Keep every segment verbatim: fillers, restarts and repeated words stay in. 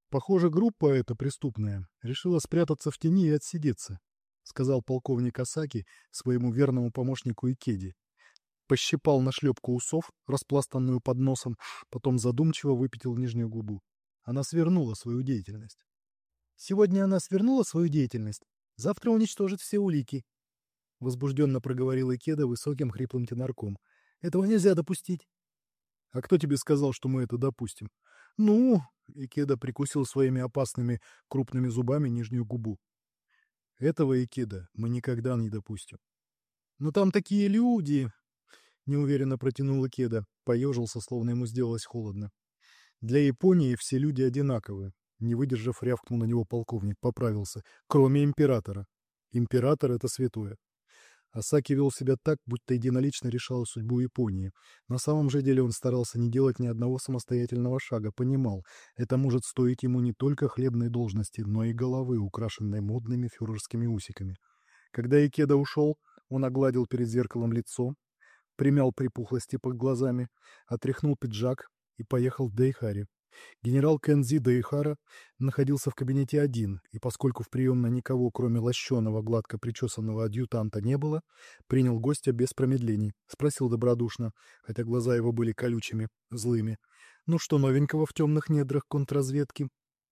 Похоже, группа эта преступная решила спрятаться в тени и отсидеться, сказал полковник Асаки своему верному помощнику Икеди. Пощипал нашлепку усов, распластанную под носом, потом задумчиво выпятил нижнюю губу. Она свернула свою деятельность. «Сегодня она свернула свою деятельность, завтра уничтожит все улики», — возбужденно проговорил Икеда высоким хриплым тенорком. «Этого нельзя допустить». «А кто тебе сказал, что мы это допустим?» «Ну...» — Икеда прикусил своими опасными крупными зубами нижнюю губу. «Этого, Икеда, мы никогда не допустим». «Но там такие люди...» — неуверенно протянул Икеда, поежился, словно ему сделалось холодно. «Для Японии все люди одинаковы», — не выдержав, рявкнул на него полковник, поправился. «Кроме императора. Император — это святое». Асаки вел себя так, будто единолично решал судьбу Японии. На самом же деле он старался не делать ни одного самостоятельного шага, понимал, это может стоить ему не только хлебной должности, но и головы, украшенной модными фюрерскими усиками. Когда Икеда ушел, он огладил перед зеркалом лицо, примял припухлости под глазами, отряхнул пиджак и поехал в Дэйхари. Генерал Кэнзи Дэйхара находился в кабинете один, и поскольку в приемной никого, кроме лощеного, гладко причесанного адъютанта, не было, принял гостя без промедлений, спросил добродушно, хотя глаза его были колючими, злыми. «Ну что новенького в темных недрах контрразведки?»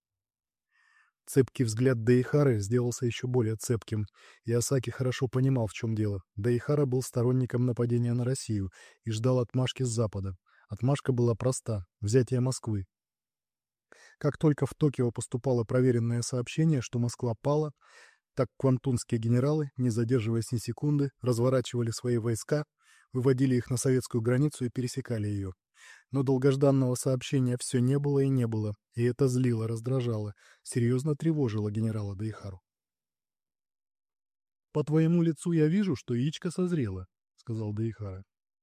Цепкий взгляд Дэйхары сделался еще более цепким, и Асаки хорошо понимал, в чем дело. Дэйхара был сторонником нападения на Россию и ждал отмашки с Запада. Отмашка была проста — взятие Москвы. Как только в Токио поступало проверенное сообщение, что Москва пала, так квантунские генералы, не задерживаясь ни секунды, разворачивали свои войска, выводили их на советскую границу и пересекали ее. Но долгожданного сообщения все не было и не было, и это злило, раздражало, серьезно тревожило генерала Дэйхару. «По твоему лицу я вижу, что яичко созрело», — сказал Дэйхара.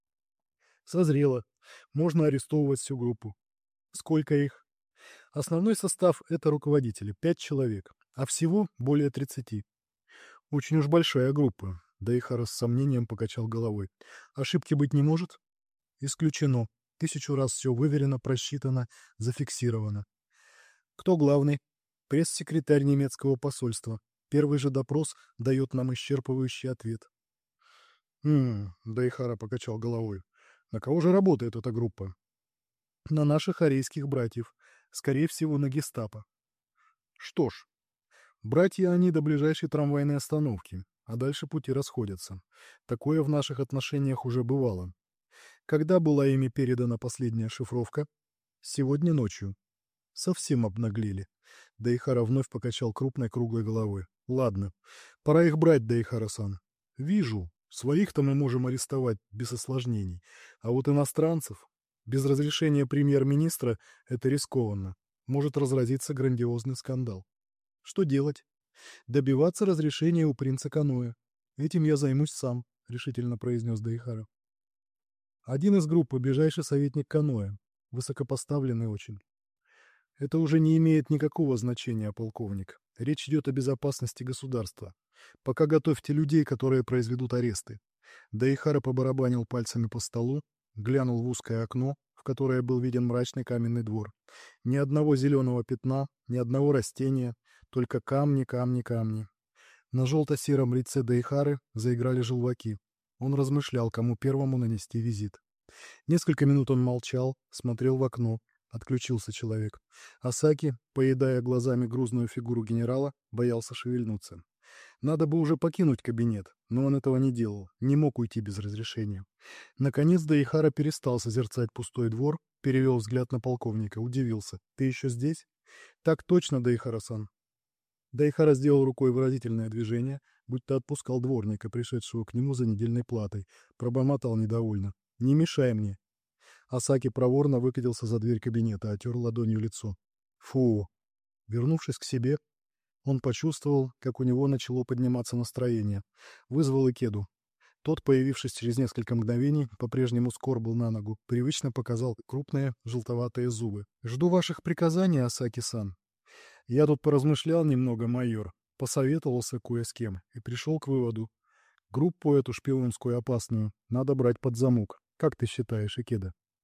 «Созрело. Можно арестовывать всю группу». «Сколько их?» «Основной состав — это руководители, пять человек, а всего более тридцати». «Очень уж большая группа», — Дэйхара с сомнением покачал головой. «Ошибки быть не может?» «Исключено. Тысячу раз все выверено, просчитано, зафиксировано». «Кто главный?» «Пресс-секретарь немецкого посольства. Первый же допрос дает нам исчерпывающий ответ». «Хм...» — Дэйхара покачал головой. «На кого же работает эта группа?» «На наших арейских братьев. Скорее всего, на гестапо». «Что ж, братья они до ближайшей трамвайной остановки, а дальше пути расходятся. Такое в наших отношениях уже бывало. Когда была ими передана последняя шифровка? Сегодня ночью». Совсем обнаглели. Дэйхара вновь покачал крупной круглой головой. «Ладно, пора их брать, Дэйхара-сан. Вижу, своих-то мы можем арестовать без осложнений, а вот иностранцев без разрешения премьер-министра это рискованно. Может разразиться грандиозный скандал. Что делать? Добиваться разрешения у принца Каноэ. Этим я займусь сам», — решительно произнес Дэйхара. «Один из группы — ближайший советник Каноэ. Высокопоставленный очень». «Это уже не имеет никакого значения, полковник. Речь идет о безопасности государства. Пока готовьте людей, которые произведут аресты». Дэйхара побарабанил пальцами по столу, глянул в узкое окно, в которое был виден мрачный каменный двор. Ни одного зеленого пятна, ни одного растения, только камни, камни, камни. На желто-сером лице Дэйхары заиграли желваки. Он размышлял, кому первому нанести визит. Несколько минут он молчал, смотрел в окно. Отключился человек. Асаки, поедая глазами грузную фигуру генерала, боялся шевельнуться. Надо бы уже покинуть кабинет, но он этого не делал, не мог уйти без разрешения. Наконец Дэйхара перестал созерцать пустой двор, перевел взгляд на полковника, удивился. «Ты еще здесь?» «Так точно, Дэйхара-сан». Дэйхара сделал рукой выразительное движение, будто отпускал дворника, пришедшего к нему за недельной платой. Пробормотал недовольно. «Не мешай мне». Асаки проворно выкатился за дверь кабинета, отер ладонью лицо. Фу! Вернувшись к себе, он почувствовал, как у него начало подниматься настроение. Вызвал Икеду. Тот, появившись через несколько мгновений, по-прежнему скор был на ногу, привычно показал крупные желтоватые зубы. «Жду ваших приказаний, Асаки-сан. Я тут поразмышлял немного, майор, посоветовался кое с кем и пришел к выводу. Группу эту шпионскую опасную надо брать под замок. Как ты считаешь, Икеда?»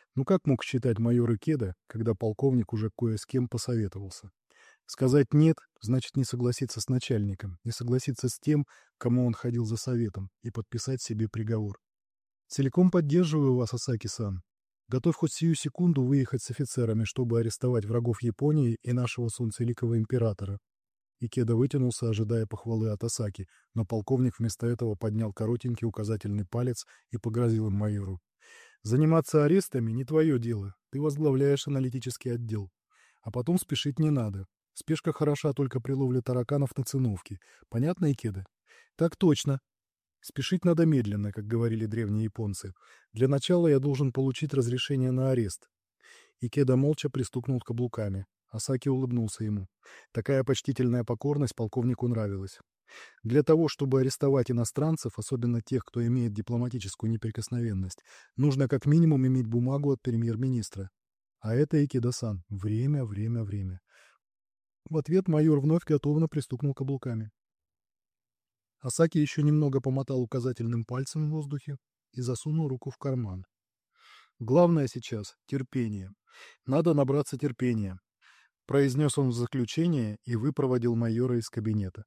Ну как мог считать майор Икеда, когда полковник уже кое с кем посоветовался? Сказать «нет» значит не согласиться с начальником, не согласиться с тем, к кому он ходил за советом, и подписать себе приговор. Целиком поддерживаю вас, Асаки-сан. Готов хоть сию секунду выехать с офицерами, чтобы арестовать врагов Японии и нашего солнцеликого императора. Икеда вытянулся, ожидая похвалы от Асаки, но полковник вместо этого поднял коротенький указательный палец и погрозил им майору. «Заниматься арестами не твое дело. Ты возглавляешь аналитический отдел. А потом спешить не надо. Спешка хороша только при ловле тараканов на циновке. Понятно, Икеда?» «Так точно. Спешить надо медленно, как говорили древние японцы. Для начала я должен получить разрешение на арест». Икеда молча пристукнул каблуками. Асаки улыбнулся ему. Такая почтительная покорность полковнику нравилась. Для того, чтобы арестовать иностранцев, особенно тех, кто имеет дипломатическую неприкосновенность, нужно как минимум иметь бумагу от премьер-министра. А это Икеда-сан. Время, время, время. В ответ майор вновь готовно пристукнул каблуками. Асаки еще немного помотал указательным пальцем в воздухе и засунул руку в карман. «Главное сейчас — терпение. Надо набраться терпения», — произнес он в заключение и выпроводил майора из кабинета.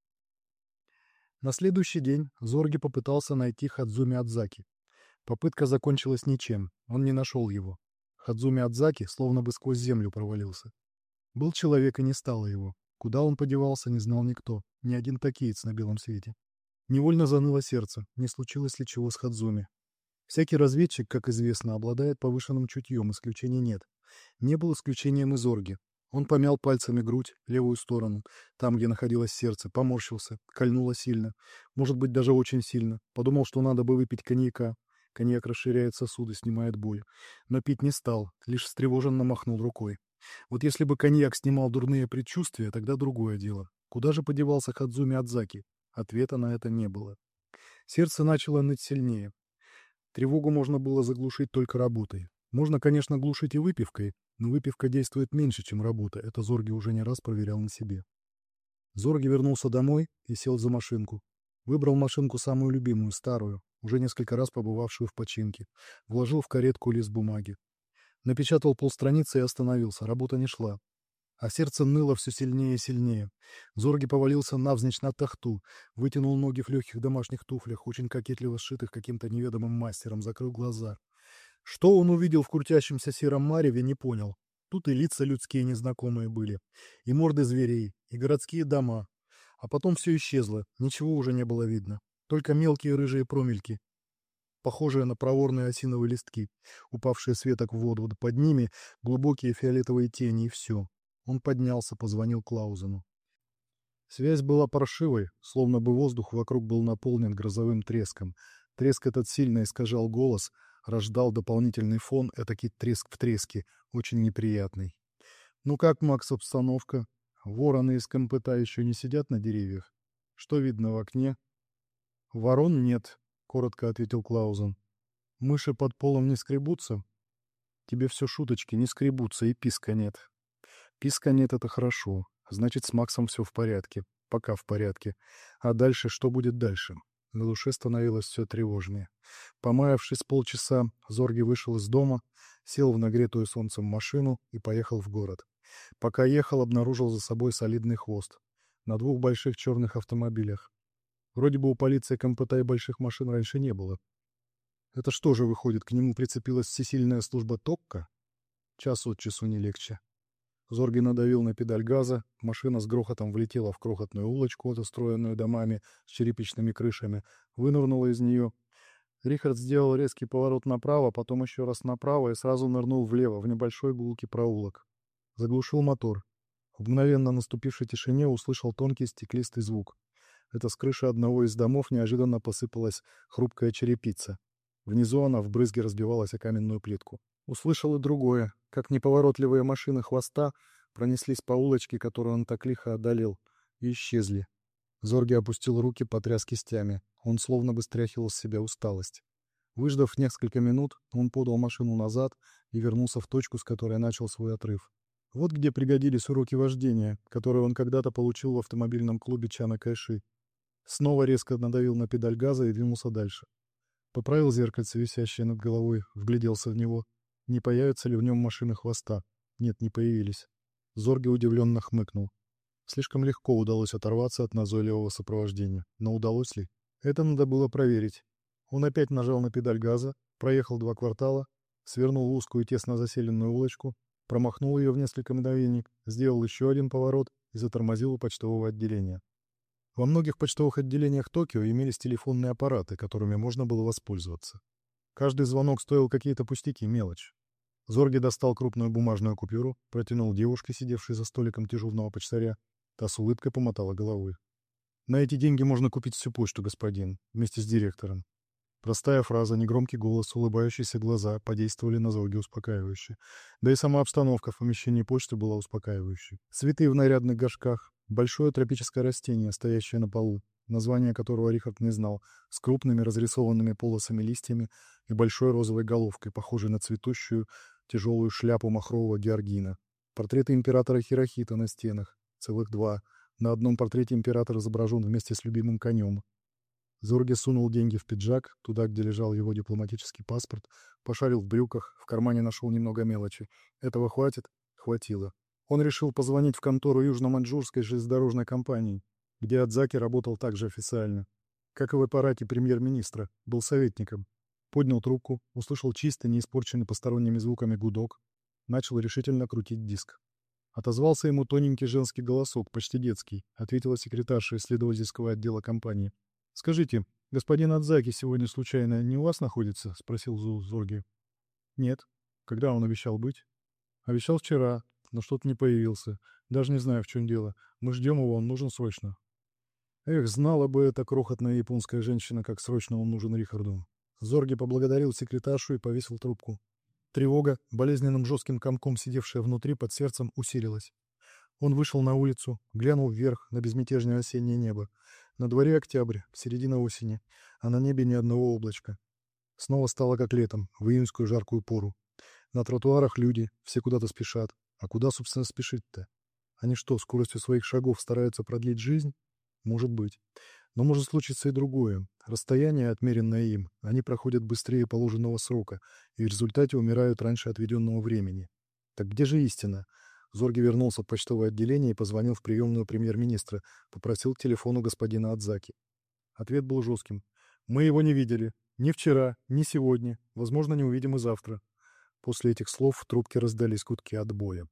На следующий день Зорги попытался найти Хадзуми Адзаки. Попытка закончилась ничем, он не нашел его. Хадзуми Адзаки словно бы сквозь землю провалился. Был человек и не стало его. Куда он подевался, не знал никто, ни один токиец на белом свете. Невольно заныло сердце, не случилось ли чего с Хадзуми. Всякий разведчик, как известно, обладает повышенным чутьем, исключений нет. Не был исключением и Зорги. Он помял пальцами грудь, левую сторону, там, где находилось сердце, поморщился, кольнуло сильно, может быть, даже очень сильно. Подумал, что надо бы выпить коньяка. Коньяк расширяет сосуды, снимает боль. Но пить не стал, лишь встревоженно махнул рукой. Вот если бы коньяк снимал дурные предчувствия, тогда другое дело. Куда же подевался Хадзуми Адзаки? Ответа на это не было. Сердце начало ныть сильнее. Тревогу можно было заглушить только работой. Можно, конечно, глушить и выпивкой, но выпивка действует меньше, чем работа. Это Зорги уже не раз проверял на себе. Зорги вернулся домой и сел за машинку. Выбрал машинку самую любимую, старую, уже несколько раз побывавшую в починке. Вложил в каретку лист бумаги. Напечатал полстраницы и остановился. Работа не шла. А сердце ныло все сильнее и сильнее. Зорги повалился навзничь на тахту, вытянул ноги в легких домашних туфлях, очень кокетливо сшитых каким-то неведомым мастером, закрыл глаза. Что он увидел в крутящемся сером мареве, не понял. Тут и лица людские незнакомые были, и морды зверей, и городские дома. А потом все исчезло, ничего уже не было видно. Только мелкие рыжие промельки, похожие на проворные осиновые листки, упавшие с веток в воду, да под ними глубокие фиолетовые тени, и все. Он поднялся, позвонил Клаузену. Связь была паршивой, словно бы воздух вокруг был наполнен грозовым треском. Треск этот сильно искажал голос, рождал дополнительный фон, этакий треск в треске, очень неприятный. «Ну как, Макс, обстановка? Вороны из КМПТ еще не сидят на деревьях? Что видно в окне?» «Ворон нет», — коротко ответил Клаузен. «Мыши под полом не скребутся?» «Тебе все шуточки, не скребутся, и писка нет». «Писка нет — это хорошо. Значит, с Максом все в порядке. Пока в порядке. А дальше что будет дальше?» На душе становилось все тревожнее. Помаявшись полчаса, Зорги вышел из дома, сел в нагретую солнцем машину и поехал в город. Пока ехал, обнаружил за собой солидный хвост. На двух больших черных автомобилях. Вроде бы у полиции КМПТ и больших машин раньше не было. Это что же, выходит, к нему прицепилась всесильная служба ТОККа? Час от часу не легче. Зорги надавил на педаль газа, машина с грохотом влетела в крохотную улочку, застроенную домами с черепичными крышами, вынырнула из нее. Рихард сделал резкий поворот направо, потом еще раз направо и сразу нырнул влево, в небольшой гулкий проулок. Заглушил мотор. В мгновенно наступившей тишине услышал тонкий стеклистый звук. Это с крыши одного из домов неожиданно посыпалась хрупкая черепица. Внизу она в брызге разбивалась о каменную плитку. Услышал и другое, как неповоротливые машины хвоста пронеслись по улочке, которую он так лихо одолел, и исчезли. Зорги опустил руки, потряс кистями. Он словно бы стряхивал с себя усталость. Выждав несколько минут, он подал машину назад и вернулся в точку, с которой начал свой отрыв. Вот где пригодились уроки вождения, которые он когда-то получил в автомобильном клубе Чана Кайши. Снова резко надавил на педаль газа и двинулся дальше. Поправил зеркальце, висящее над головой, вгляделся в него. Не появятся ли в нем машины хвоста? Нет, не появились. Зорге удивленно хмыкнул. Слишком легко удалось оторваться от назойливого сопровождения. Но удалось ли? Это надо было проверить. Он опять нажал на педаль газа, проехал два квартала, свернул в узкую тесно заселенную улочку, промахнул ее в несколько мгновений, сделал еще один поворот и затормозил у почтового отделения. Во многих почтовых отделениях Токио имелись телефонные аппараты, которыми можно было воспользоваться. Каждый звонок стоил какие-то пустяки, мелочь. Зорге достал крупную бумажную купюру, протянул девушке, сидевшей за столиком дежурного почтаря. Та с улыбкой помотала головой. «На эти деньги можно купить всю почту, господин, вместе с директором». Простая фраза, негромкий голос, улыбающиеся глаза подействовали на Зорге успокаивающе. Да и сама обстановка в помещении почты была успокаивающей. Цветы в нарядных горшках, большое тропическое растение, стоящее на полу, название которого Рихард не знал, с крупными разрисованными полосами листьями и большой розовой головкой, похожей на цветущую тяжелую шляпу махрового георгина. Портреты императора Хирохита на стенах, целых два. На одном портрете император изображен вместе с любимым конем. Зорге сунул деньги в пиджак, туда, где лежал его дипломатический паспорт, пошарил в брюках, в кармане нашел немного мелочи. Этого хватит? Хватило. Он решил позвонить в контору Южно-Маньчжурской железнодорожной компании, где Адзаки работал также официально. Как и в аппарате премьер-министра, был советником. Поднял трубку, услышал чистый, не испорченный посторонними звуками гудок, начал решительно крутить диск. Отозвался ему тоненький женский голосок, почти детский, ответила секретарша исследовательского отдела компании. «Скажите, господин Адзаки сегодня случайно не у вас находится?» — спросил Зорге. «Нет. Когда он обещал быть?» «Обещал вчера, но что-то не появился. Даже не знаю, в чем дело. Мы ждем его, он нужен срочно». Эх, знала бы эта крохотная японская женщина, как срочно он нужен Рихарду. Зорге поблагодарил секретаршу и повесил трубку. Тревога, болезненным жестким комком сидевшая внутри под сердцем, усилилась. Он вышел на улицу, глянул вверх на безмятежное осеннее небо. На дворе октябрь, середина осени, а на небе ни одного облачка. Снова стало как летом, в июньскую жаркую пору. На тротуарах люди, все куда-то спешат. А куда, собственно, спешить-то? Они что, скоростью своих шагов стараются продлить жизнь? Может быть. Но может случиться и другое. Расстояние, отмеренное им, они проходят быстрее положенного срока и в результате умирают раньше отведенного времени. Так где же истина? Зорге вернулся в почтовое отделение и позвонил в приемную премьер-министра, попросил к телефону господина Адзаки. Ответ был жестким. «Мы его не видели. Ни вчера, ни сегодня. Возможно, не увидим и завтра». После этих слов в трубке раздались гудки отбоя.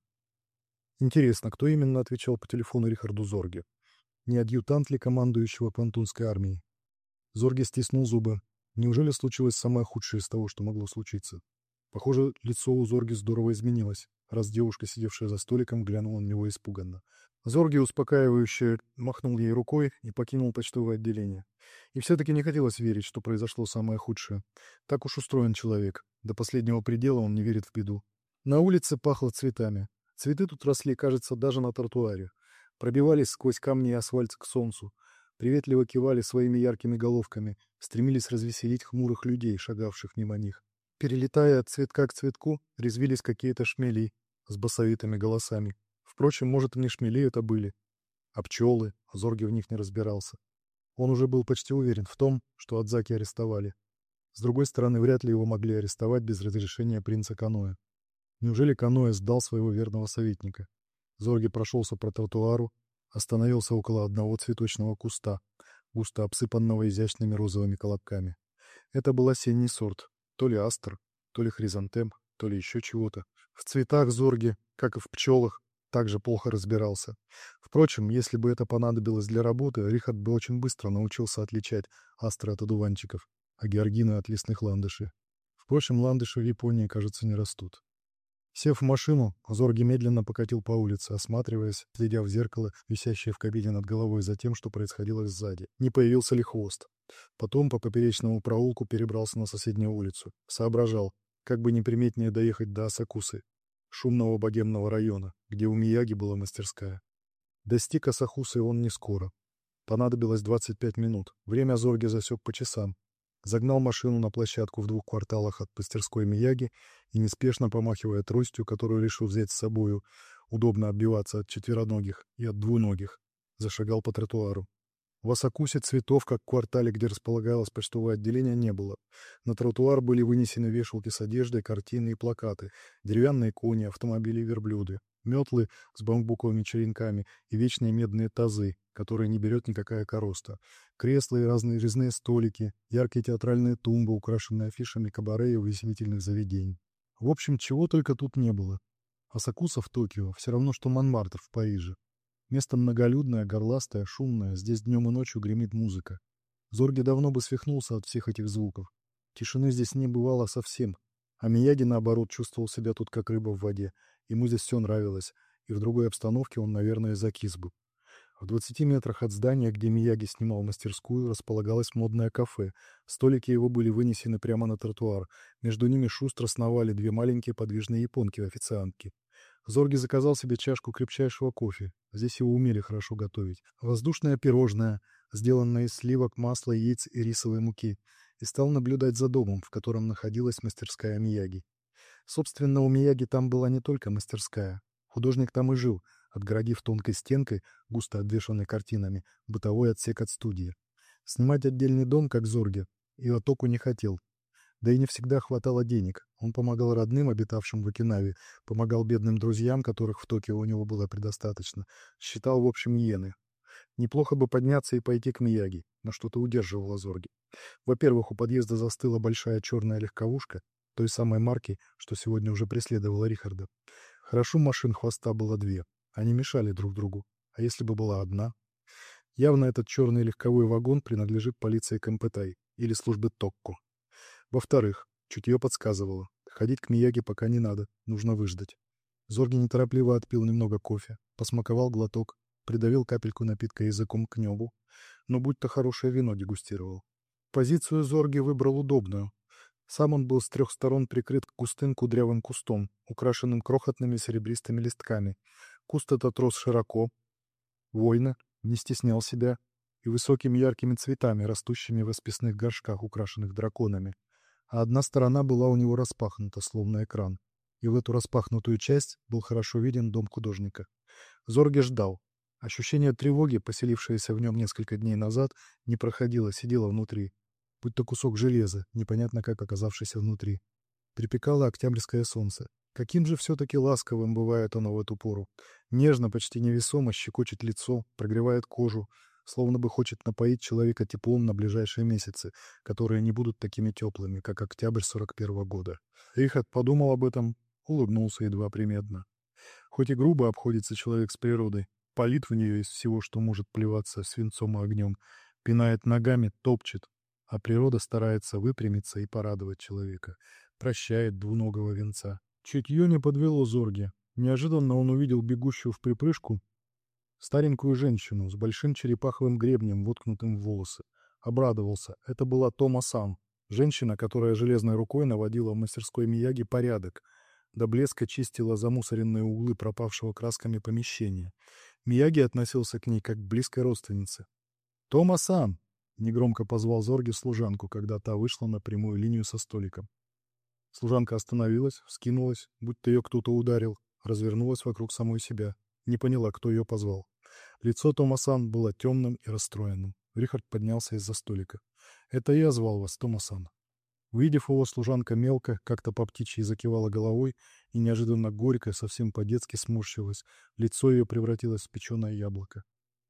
Интересно, кто именно отвечал по телефону Рихарду Зорге? Не адъютант ли командующего Пантунской армией? Зорге стиснул зубы. Неужели случилось самое худшее из того, что могло случиться? Похоже, лицо у Зорге здорово изменилось, раз девушка, сидевшая за столиком, глянула на него испуганно. Зорге успокаивающе махнул ей рукой и покинул почтовое отделение. И все-таки не хотелось верить, что произошло самое худшее. Так уж устроен человек. До последнего предела он не верит в беду. На улице пахло цветами. Цветы тут росли, кажется, даже на тротуаре. Пробивались сквозь камни и асфальт к солнцу. Приветливо кивали своими яркими головками, стремились развеселить хмурых людей, шагавших мимо них. Перелетая от цветка к цветку, резвились какие-то шмели с басовитыми голосами. Впрочем, может, и не шмели это были, а пчелы, Зорге в них не разбирался. Он уже был почти уверен в том, что Адзаки арестовали. С другой стороны, вряд ли его могли арестовать без разрешения принца Каноэ. Неужели Каноэ сдал своего верного советника? Зорге прошелся по тротуару, остановился около одного цветочного куста, густо обсыпанного изящными розовыми колобками. Это был осенний сорт, то ли астр, то ли хризантем, то ли еще чего-то. В цветах Зорге, как и в пчелах, также плохо разбирался. Впрочем, если бы это понадобилось для работы, Рихард бы очень быстро научился отличать астры от одуванчиков, а георгины от лесных ландышей. Впрочем, ландыши в Японии, кажется, не растут. Сев в машину, Зорге медленно покатил по улице, осматриваясь, следя в зеркало, висящее в кабине над головой, за тем, что происходило сзади. Не появился ли хвост? Потом по поперечному проулку перебрался на соседнюю улицу. Соображал, как бы неприметнее доехать до Асакусы, шумного богемного района, где у Мияги была мастерская. Достиг Асакусы он не скоро. Понадобилось двадцать пять минут. Время Зорге засек по часам. Загнал машину на площадку в двух кварталах от мастерской Мияги и, неспешно помахивая тростью, которую решил взять с собою, удобно отбиваться от четвероногих и от двуногих, зашагал по тротуару. В Асакусе цветов, как в квартале, где располагалось почтовое отделение, не было. На тротуар были вынесены вешалки с одеждой, картины и плакаты, деревянные кони, автомобили и верблюды, метлы с бамбуковыми черенками и вечные медные тазы, которые не берет никакая короста, кресла и разные резные столики, яркие театральные тумбы, украшенные афишами кабаре и увеселительных заведений. В общем, чего только тут не было. Асакуса в Токио все равно, что Монмартр в Париже. Место многолюдное, горластое, шумное, здесь днем и ночью гремит музыка. Зорге давно бы свихнулся от всех этих звуков. Тишины здесь не бывало совсем. А Мияги, наоборот, чувствовал себя тут как рыба в воде. Ему здесь все нравилось, и в другой обстановке он, наверное, закис бы. В двадцати метрах от здания, где Мияги снимал мастерскую, располагалось модное кафе. Столики его были вынесены прямо на тротуар. Между ними шустро сновали две маленькие подвижные японки-официантки. Зорги заказал себе чашку крепчайшего кофе. Здесь его умели хорошо готовить. Воздушное пирожное, сделанное из сливок, масла, яиц и рисовой муки. И стал наблюдать за домом, в котором находилась мастерская Мияги. Собственно, у Мияги там была не только мастерская. Художник там и жил, отгородив тонкой стенкой, густо обвешанной картинами, бытовой отсек от студии. Снимать отдельный дом, как Зорге, Иотоку не хотел. Да и не всегда хватало денег. Он помогал родным, обитавшим в Окинаве, помогал бедным друзьям, которых в Токио у него было предостаточно. Считал, в общем, иены. Неплохо бы подняться и пойти к Мияги, но что-то удерживало Зорги. Во-первых, у подъезда застыла большая черная легковушка, той самой марки, что сегодня уже преследовала Рихарда. Хорошо, машин хвоста было две. Они мешали друг другу. А если бы была одна? Явно этот черный легковой вагон принадлежит полиции Кампэтай или службе Токко. Во-вторых, чутье подсказывало. Ходить к Мияге пока не надо, нужно выждать. Зорги неторопливо отпил немного кофе, посмаковал глоток, придавил капельку напитка языком к небу, но будто хорошее вино дегустировал. Позицию Зорги выбрал удобную. Сам он был с трех сторон прикрыт густым кудрявым кустом, украшенным крохотными серебристыми листками. Куст этот рос широко, вольно, не стеснял себя и высокими яркими цветами, растущими в расписных горшках, украшенных драконами. А одна сторона была у него распахнута, словно экран, и в эту распахнутую часть был хорошо виден дом художника. Зорге ждал. Ощущение тревоги, поселившееся в нем несколько дней назад, не проходило, сидело внутри, будто кусок железа, непонятно как оказавшийся внутри. Припекало октябрьское солнце. Каким же все-таки ласковым бывает оно в эту пору. Нежно, почти невесомо щекочет лицо, прогревает кожу, словно бы хочет напоить человека теплом на ближайшие месяцы, которые не будут такими теплыми, как октябрь сорок первого года. Рихард подумал об этом, улыбнулся едва приметно. Хоть и грубо обходится человек с природой, палит в нее из всего, что может плеваться свинцом и огнем, пинает ногами, топчет, а природа старается выпрямиться и порадовать человека, прощает двуногого венца. Чутье не подвело Зорге. Неожиданно он увидел бегущую в припрыжку старенькую женщину с большим черепаховым гребнем, воткнутым в волосы. Обрадовался. Это была Тома-сан, женщина, которая железной рукой наводила в мастерской Мияги порядок, до блеска чистила замусоренные углы пропавшего красками помещения. Мияги относился к ней как к близкой родственнице. «Тома-сан!» — негромко позвал Зорге служанку, когда та вышла на прямую линию со столиком. Служанка остановилась, вскинулась, будто ее кто-то ударил, развернулась вокруг самой себя. Не поняла, кто ее позвал. Лицо Тома-сан было темным и расстроенным. Рихард поднялся из-за столика. «Это я звал вас, Тома-сан». Увидев его, служанка мелко, как-то по птичьи закивала головой и неожиданно горько, совсем по-детски сморщилась. Лицо ее превратилось в печеное яблоко.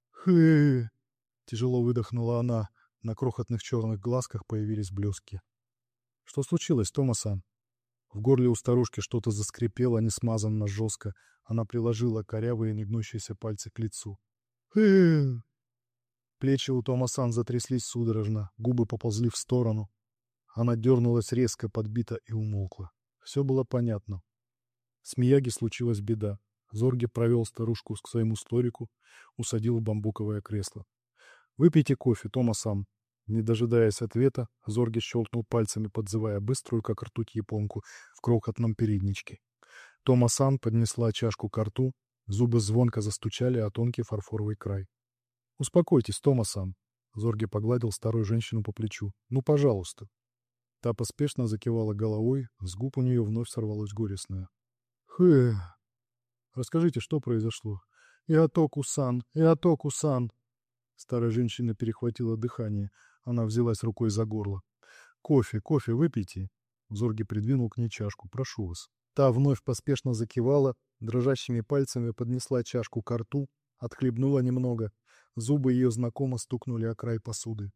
«Хы!» — тяжело выдохнула она. На крохотных черных глазках появились блески. «Что случилось, Тома-сан?» В горле у старушки что-то заскрипело, несмазанно, жестко. Она приложила корявые негнущиеся пальцы к лицу. «Хы!» Плечи у Тома-сан затряслись судорожно, губы поползли в сторону. Она дернулась резко, подбито и умолкла. Все было понятно. С Мияги случилась беда. Зорге провел старушку к своему столику, усадил в бамбуковое кресло. «Выпейте кофе, Тома-сан». Не дожидаясь ответа, Зорге щелкнул пальцами, подзывая быструю, как ртуть, японку в крохотном передничке. Тома-сан поднесла чашку ко рту, зубы звонко застучали о тонкий фарфоровый край. «Успокойтесь, Тома-сан». Зорге погладил старую женщину по плечу. «Ну, пожалуйста». Та поспешно закивала головой, с губ у нее вновь сорвалось горестное. «Хэ... Расскажите, что произошло?» «Иотоку-сан! Иотоку-сан!» Старая женщина перехватила дыхание. Она взялась рукой за горло. «Кофе, кофе выпейте». Зорги придвинул к ней чашку. «Прошу вас». Та вновь поспешно закивала, дрожащими пальцами поднесла чашку ко рту, отхлебнула немного. Зубы ее знакомо стукнули о край посуды.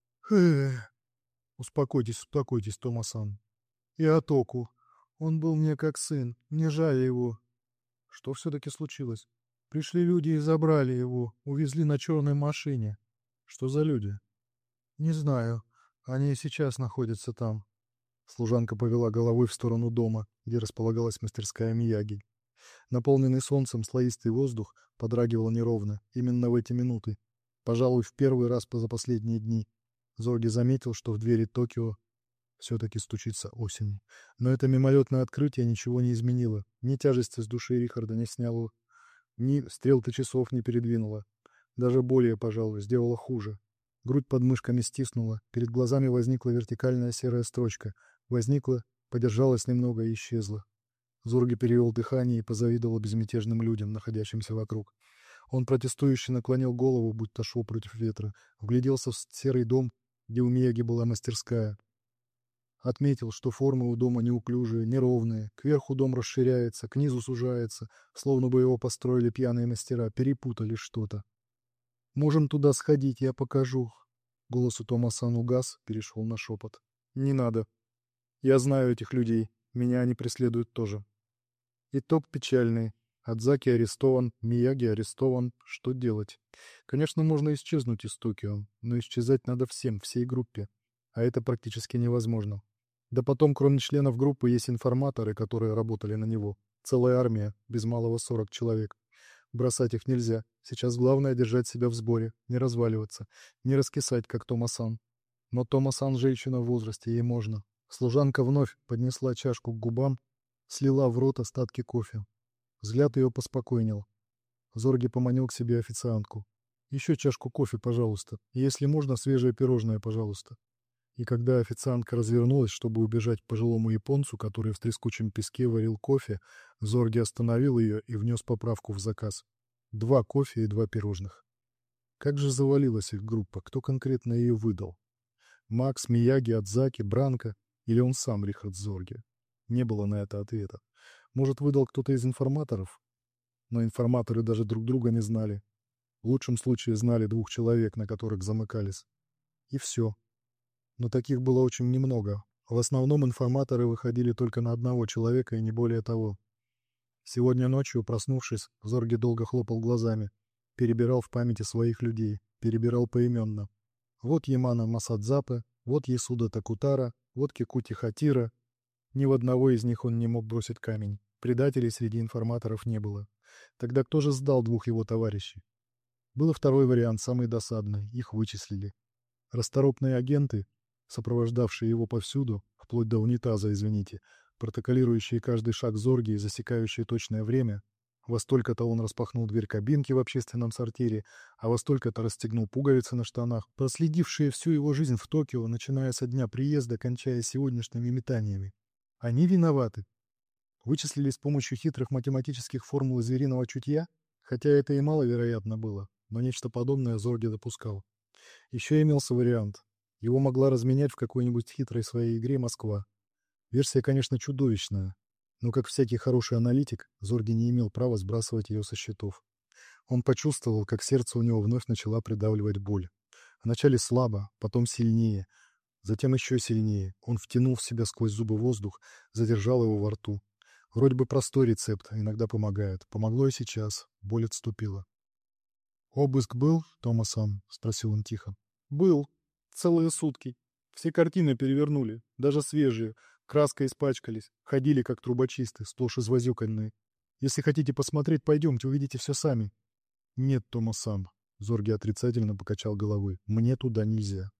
«Эх, успокойтесь, успокойтесь, Тома-сан. И Атоку. Он был мне как сын. Мне жаль его». «Что все-таки случилось?» «Пришли люди и забрали его. Увезли на черной машине». «Что за люди?» «Не знаю. Они и сейчас находятся там». Служанка повела головой в сторону дома, где располагалась мастерская Мияги. Наполненный солнцем слоистый воздух подрагивал неровно, именно в эти минуты. Пожалуй, в первый раз за последние дни. Зорги заметил, что в двери Токио все-таки стучится осень. Но это мимолетное открытие ничего не изменило. Ни тяжести с души Рихарда не сняло, ни стрелки часов не передвинуло. Даже более, пожалуй, сделало хуже. Грудь под мышками стиснула, перед глазами возникла вертикальная серая строчка. Возникла, подержалась немного и исчезла. Зорги перевел дыхание и позавидовал безмятежным людям, находящимся вокруг. Он протестующе наклонил голову, будто шел против ветра, вгляделся в серый дом, где у Мияги была мастерская. Отметил, что формы у дома неуклюжие, неровные, кверху дом расширяется, к низу сужается, словно бы его построили пьяные мастера, перепутали что-то. «Можем туда сходить, я покажу». Голос у Тома-сан угас, перешел на шепот. «Не надо. Я знаю этих людей, меня они преследуют тоже». Итог печальный. Адзаки арестован, Мияги арестован. Что делать? Конечно, можно исчезнуть из Токио, но исчезать надо всем, всей группе. А это практически невозможно. Да потом, кроме членов группы, есть информаторы, которые работали на него. Целая армия, без малого сорок человек. Бросать их нельзя. Сейчас главное держать себя в сборе, не разваливаться, не раскисать, как Тома-сан. Но Тома-сан женщина в возрасте, ей можно. Служанка вновь поднесла чашку к губам, слила в рот остатки кофе. Взгляд ее поспокойнел. Зорги поманил к себе официантку. «Еще чашку кофе, пожалуйста. И если можно, свежее пирожное, пожалуйста». И когда официантка развернулась, чтобы убежать к пожилому японцу, который в трескучем песке варил кофе, Зорги остановил ее и внес поправку в заказ. Два кофе и два пирожных. Как же завалилась их группа, кто конкретно ее выдал? Макс, Мияги, Адзаки, Бранко или он сам, Рихард Зорги? Не было на это ответа. Может, выдал кто-то из информаторов? Но информаторы даже друг друга не знали. В лучшем случае знали двух человек, на которых замыкались. И все. Но таких было очень немного. В основном информаторы выходили только на одного человека и не более того. Сегодня ночью, проснувшись, Зорги долго хлопал глазами, перебирал в памяти своих людей, перебирал поименно. Вот Ямана Масадзапе, вот Ясуда Такутара, вот Кикути Хатира. Ни в одного из них он не мог бросить камень. Предателей среди информаторов не было. Тогда кто же сдал двух его товарищей? Был и второй вариант, самый досадный. Их вычислили. Расторопные агенты, сопровождавшие его повсюду, вплоть до унитаза, извините, протоколирующие каждый шаг Зорги и засекающие точное время. Во столько-то он распахнул дверь кабинки в общественном сортире, а во столько-то расстегнул пуговицы на штанах, проследившие всю его жизнь в Токио, начиная со дня приезда, кончая сегодняшними метаниями. Они виноваты. Вычислили с помощью хитрых математических формул звериного чутья, хотя это и маловероятно было, но нечто подобное Зорги допускал. Еще имелся вариант. Его могла разменять в какой-нибудь хитрой своей игре Москва. Версия, конечно, чудовищная, но, как всякий хороший аналитик, Зорги не имел права сбрасывать ее со счетов. Он почувствовал, как сердце у него вновь начала придавливать боль. Вначале слабо, потом сильнее, затем еще сильнее. Он втянул в себя сквозь зубы воздух, задержал его во рту. Вроде бы простой рецепт, иногда помогает. Помогло и сейчас. Боль отступила. «Обыск был, Тома-сан?» — спросил он тихо. «Был. Целые сутки. Все картины перевернули, даже свежие. Краской испачкались. Ходили, как трубочисты, сплошь извозюканные. Если хотите посмотреть, пойдемте, увидите все сами». «Нет, Тома-сан», — Зорги отрицательно покачал головой. «Мне туда нельзя».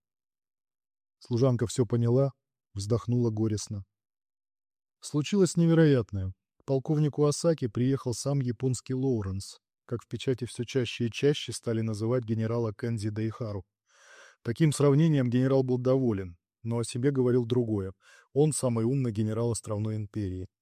Служанка все поняла, вздохнула горестно. Случилось невероятное. К полковнику Асаки приехал сам японский Лоуренс, как в печати все чаще и чаще стали называть генерала Кэнзи Дэйхару. Таким сравнением генерал был доволен, но о себе говорил другое. Он самый умный генерал островной империи.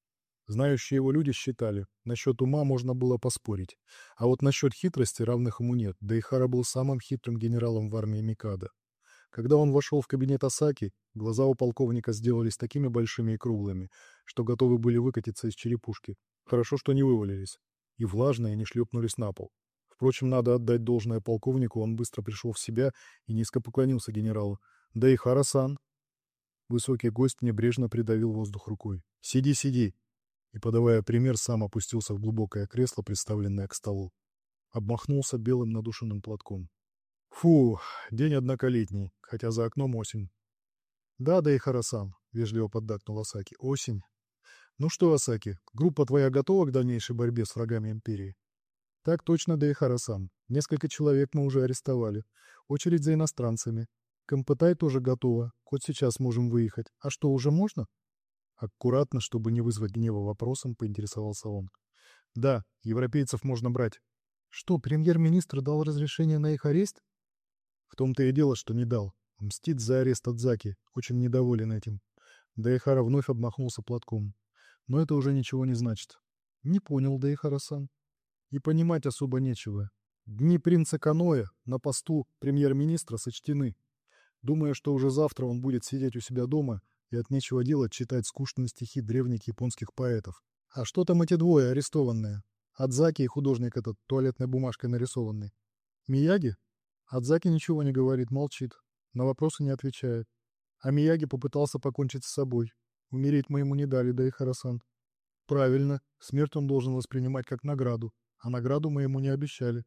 Знающие его люди считали, насчет ума можно было поспорить. А вот насчет хитрости равных ему нет, Дэйхара был самым хитрым генералом в армии Микадо. Когда он вошел в кабинет Асаки, глаза у полковника сделались такими большими и круглыми, что готовы были выкатиться из черепушки. Хорошо, что не вывалились. И влажные не шлепнулись на пол. Впрочем, надо отдать должное полковнику, он быстро пришел в себя и низко поклонился генералу. «Дэйхара-сан!» Высокий гость небрежно придавил воздух рукой. «Сиди, сиди!» И, подавая пример, сам опустился в глубокое кресло, приставленное к столу. Обмахнулся белым надушенным платком. «Фу, день однако летний, хотя за окном осень». «Да, Дэйхара-сан», — вежливо поддакнул Асаки, — «осень». «Ну что, Асаки, группа твоя готова к дальнейшей борьбе с врагами Империи?» «Так точно, Дэйхара-сан. Несколько человек мы уже арестовали. Очередь за иностранцами. Кампытай тоже готова. Хоть сейчас можем выехать. А что, уже можно?» Аккуратно, чтобы не вызвать гнева вопросом, поинтересовался он. «Да, европейцев можно брать». «Что, премьер-министр дал разрешение на их арест?» «В том-то и дело, что не дал. Мстит за арест Адзаки. Очень недоволен этим». Дэйхара вновь обмахнулся платком. «Но это уже ничего не значит». «Не понял, Дэйхара-сан». «И понимать особо нечего. Дни принца Каноэ на посту премьер-министра сочтены. Думая, что уже завтра он будет сидеть у себя дома и от нечего делать читать скучные стихи древних японских поэтов. А что там эти двое арестованные? Адзаки и художник этот, туалетной бумажкой нарисованный. Мияги? Адзаки ничего не говорит, молчит. На вопросы не отвечает. А Мияги попытался покончить с собой. Умереть мы ему не дали, Дэйхара-сан. Правильно, смерть он должен воспринимать как награду, а награду мы ему не обещали.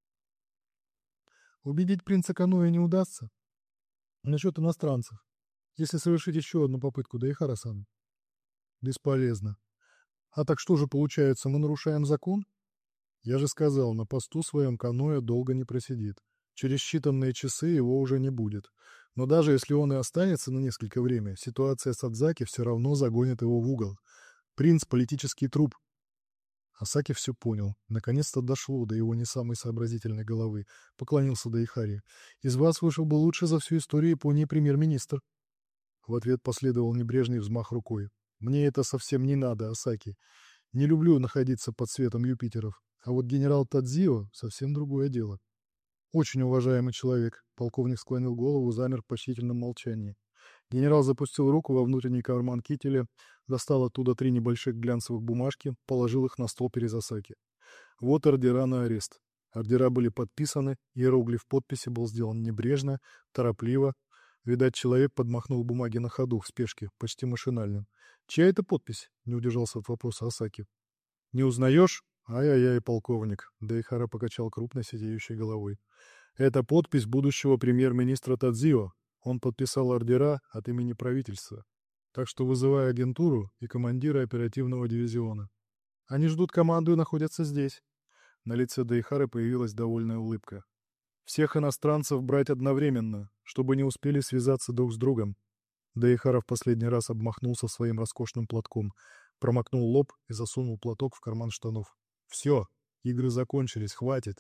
Убедить принца Каноэ не удастся. Насчет иностранцев. Если совершить еще одну попытку, Дэйхара-сан. Бесполезно. А так что же получается, мы нарушаем закон? Я же сказал, на посту своем Каноэ долго не просидит. Через считанные часы его уже не будет. Но даже если он и останется на несколько время, ситуация с Адзаки все равно загонит его в угол. Принц — политический труп. Асаки все понял. Наконец-то дошло до его не самой сообразительной головы. Поклонился Дэйхаре. «Из вас вышел бы лучше за всю историю Японии премьер-министр». В ответ последовал небрежный взмах рукой. «Мне это совсем не надо, Асаки. Не люблю находиться под светом Юпитеров. А вот генерал Тадзио — совсем другое дело». «Очень уважаемый человек», — полковник склонил голову, замер в почтительном молчании. Генерал запустил руку во внутренний карман кителя, достал оттуда три небольших глянцевых бумажки, положил их на стол перед Асаки. «Вот ордера на арест». Ордера были подписаны, иероглиф подписи был сделан небрежно, торопливо. Видать, человек подмахнул бумаги на ходу, в спешке, почти машинально. «Чья это подпись?» — не удержался от вопроса Асаки. «Не узнаешь?» «Ай-яй-яй, полковник», — Дэйхара покачал крупной сидеющей головой. «Это подпись будущего премьер-министра Тадзио. Он подписал ордера от имени правительства. Так что вызывай агентуру и командира оперативного дивизиона. Они ждут команду и находятся здесь». На лице Дэйхары появилась довольная улыбка. «Всех иностранцев брать одновременно, чтобы не успели связаться друг с другом». Дэйхара в последний раз обмахнулся своим роскошным платком, промокнул лоб и засунул платок в карман штанов. «Все, игры закончились, хватит».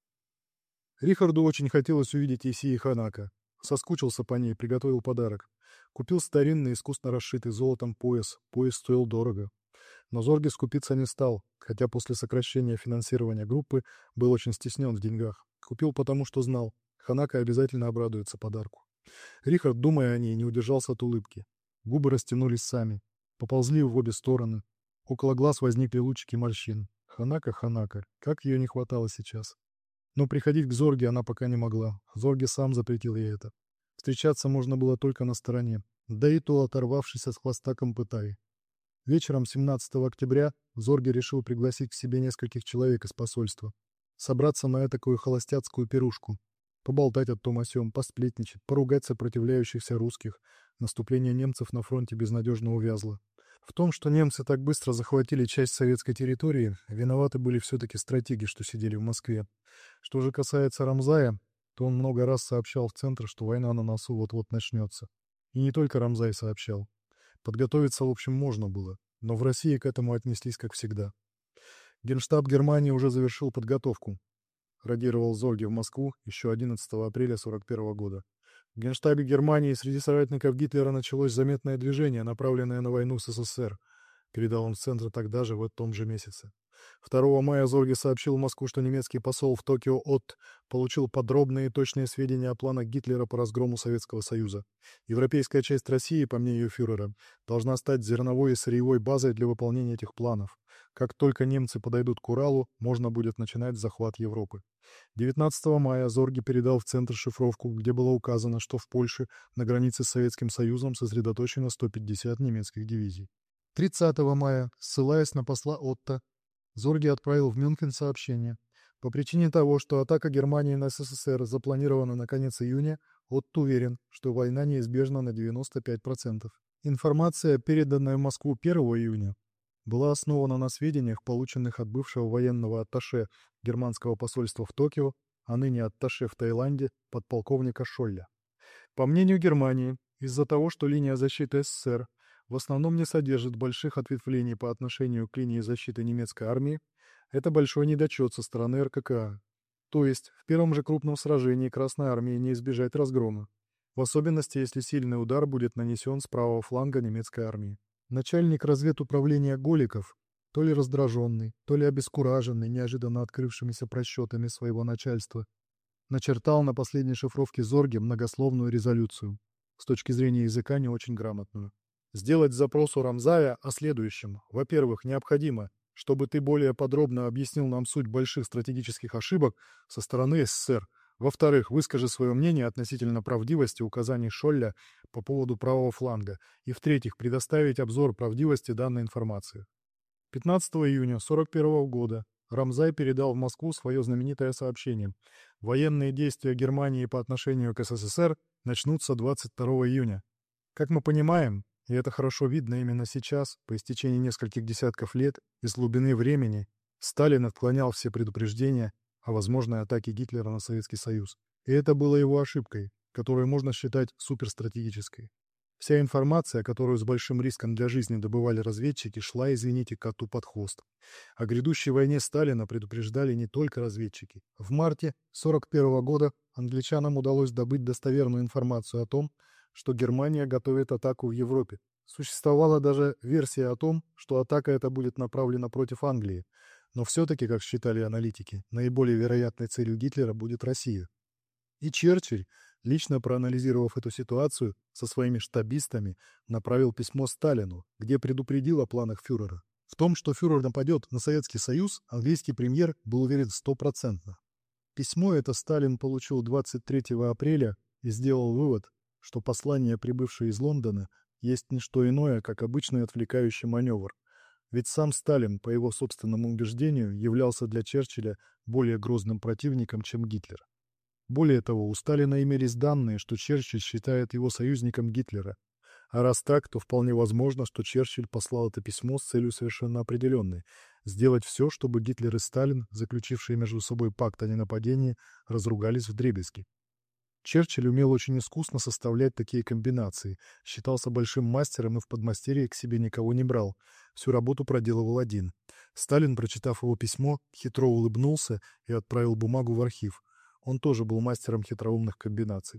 Рихарду очень хотелось увидеть Исии Ханако. Соскучился по ней, приготовил подарок. Купил старинный, искусно расшитый золотом пояс. Пояс стоил дорого. Но Зорге скупиться не стал, хотя после сокращения финансирования группы был очень стеснен в деньгах. Купил потому, что знал, Ханако обязательно обрадуется подарку. Рихард, думая о ней, не удержался от улыбки. Губы растянулись сами, поползли в обе стороны. Около глаз возникли лучики морщин. Ханако, Ханако, как ее не хватало сейчас. Но приходить к Зорге она пока не могла. Зорге сам запретил ей это. Встречаться можно было только на стороне, да и то оторвавшись от хвоста Кампытаи. Вечером семнадцатого октября Зорге решил пригласить к себе нескольких человек из посольства. Собраться на этакую холостяцкую пирушку. Поболтать о том о сём, посплетничать, поругать сопротивляющихся русских. Наступление немцев на фронте безнадежно увязло. В том, что немцы так быстро захватили часть советской территории, виноваты были все-таки стратеги, что сидели в Москве. Что же касается Рамзая, то он много раз сообщал в Центр, что война на носу вот-вот начнется. И не только Рамзай сообщал. Подготовиться, в общем, можно было, но в России к этому отнеслись как всегда. Генштаб Германии уже завершил подготовку. Радировал Зорге в Москву еще одиннадцатого апреля сорок первого года. В Генштабе Германии среди соратников Гитлера началось заметное движение, направленное на войну с СССР. передал он в Центр тогда же, в том же месяце. второго мая Зорге сообщил в Москву, что немецкий посол в Токио Отт получил подробные и точные сведения о планах Гитлера по разгрому Советского Союза. Европейская часть России, по мнению фюрера, должна стать зерновой и сырьевой базой для выполнения этих планов. Как только немцы подойдут к Уралу, можно будет начинать захват Европы. девятнадцатого мая Зорге передал в Центр шифровку, где было указано, что в Польше на границе с Советским Союзом сосредоточено сто пятьдесят немецких дивизий. тридцатого мая, ссылаясь на посла Отто, Зорге отправил в Мюнхен сообщение. По причине того, что атака Германии на СССР запланирована на конец июня, Отто уверен, что война неизбежна на девяносто пять процентов. Информация, переданная в Москву первого июня, была основана на сведениях, полученных от бывшего военного атташе германского посольства в Токио, а ныне атташе в Таиланде, подполковника Шолля. По мнению Германии, из-за того, что линия защиты СССР в основном не содержит больших ответвлений по отношению к линии защиты немецкой армии, это большой недочет со стороны эр ка ка а. То есть в первом же крупном сражении Красной армии не избежать разгрома, в особенности если сильный удар будет нанесен с правого фланга немецкой армии. Начальник разведуправления Голиков, то ли раздраженный, то ли обескураженный неожиданно открывшимися просчетами своего начальства, начертал на последней шифровке Зорге многословную резолюцию, с точки зрения языка не очень грамотную. Сделать запрос у Рамзая о следующем. Во-первых, необходимо, чтобы ты более подробно объяснил нам суть больших стратегических ошибок со стороны СССР. Во-вторых, выскажи свое мнение относительно правдивости указаний Шолля по поводу правого фланга. И в-третьих, предоставить обзор правдивости данной информации. пятнадцатого июня сорок первого года Рамзай передал в Москву свое знаменитое сообщение. Военные действия Германии по отношению к СССР начнутся двадцать второго июня. Как мы понимаем, и это хорошо видно именно сейчас, по истечении нескольких десятков лет, из глубины времени, Сталин отклонял все предупреждения о возможной атаке Гитлера на Советский Союз. И это было его ошибкой, которую можно считать суперстратегической. Вся информация, которую с большим риском для жизни добывали разведчики, шла, извините, коту под хвост. О грядущей войне Сталина предупреждали не только разведчики. В марте сорок первого года англичанам удалось добыть достоверную информацию о том, что Германия готовит атаку в Европе. Существовала даже версия о том, что атака эта будет направлена против Англии. Но все-таки, как считали аналитики, наиболее вероятной целью Гитлера будет Россия. И Черчилль, лично проанализировав эту ситуацию, со своими штабистами направил письмо Сталину, где предупредил о планах фюрера. В том, что фюрер нападет на Советский Союз, английский премьер был уверен стопроцентно. Письмо это Сталин получил двадцать третьего апреля и сделал вывод, что послание, прибывшее из Лондона, есть не что иное, как обычный отвлекающий маневр. Ведь сам Сталин, по его собственному убеждению, являлся для Черчилля более грозным противником, чем Гитлер. Более того, у Сталина имелись данные, что Черчилль считает его союзником Гитлера. А раз так, то вполне возможно, что Черчилль послал это письмо с целью совершенно определенной – сделать все, чтобы Гитлер и Сталин, заключившие между собой пакт о ненападении, разругались вдребезги. Черчилль умел очень искусно составлять такие комбинации, считался большим мастером и в подмастерье к себе никого не брал. Всю работу проделывал один. Сталин, прочитав его письмо, хитро улыбнулся и отправил бумагу в архив. Он тоже был мастером хитроумных комбинаций.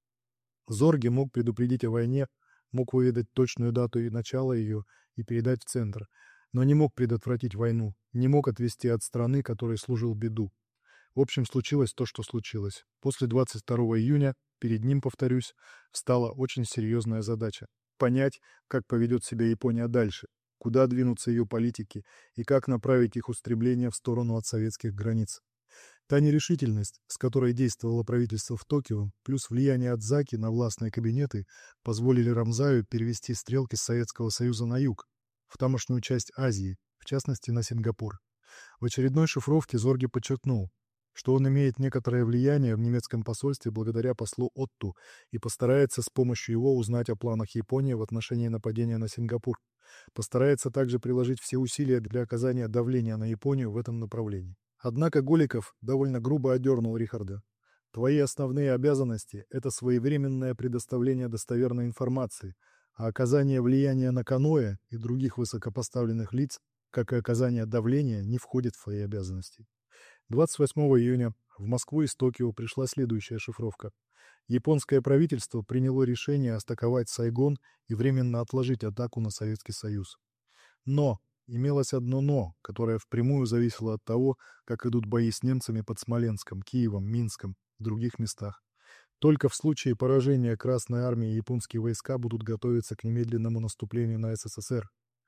Зорге мог предупредить о войне, мог выведать точную дату и начало ее и передать в Центр, но не мог предотвратить войну, не мог отвести от страны, которой служил, беду. В общем, случилось то, что случилось. После двадцать второго июня перед ним, повторюсь, встала очень серьезная задача – понять, как поведет себя Япония дальше, куда двинутся ее политики и как направить их устремления в сторону от советских границ. Та нерешительность, с которой действовало правительство в Токио, плюс влияние Адзаки на властные кабинеты, позволили Рамзаю перевести стрелки Советского Союза на юг, в тамошнюю часть Азии, в частности на Сингапур. В очередной шифровке Зорге подчеркнул, что он имеет некоторое влияние в немецком посольстве благодаря послу Отту и постарается с помощью его узнать о планах Японии в отношении нападения на Сингапур. Постарается также приложить все усилия для оказания давления на Японию в этом направлении. Однако Голиков довольно грубо одернул Рихарда. «Твои основные обязанности – это своевременное предоставление достоверной информации, а оказание влияния на каноэ и других высокопоставленных лиц, как и оказание давления, не входит в твои обязанности». двадцать восьмого июня в Москву из Токио пришла следующая шифровка. Японское правительство приняло решение атаковать Сайгон и временно отложить атаку на Советский Союз. Но! Имелось одно «но», которое впрямую зависело от того, как идут бои с немцами под Смоленском, Киевом, Минском и других местах. Только в случае поражения Красной Армии японские войска будут готовиться к немедленному наступлению на СССР.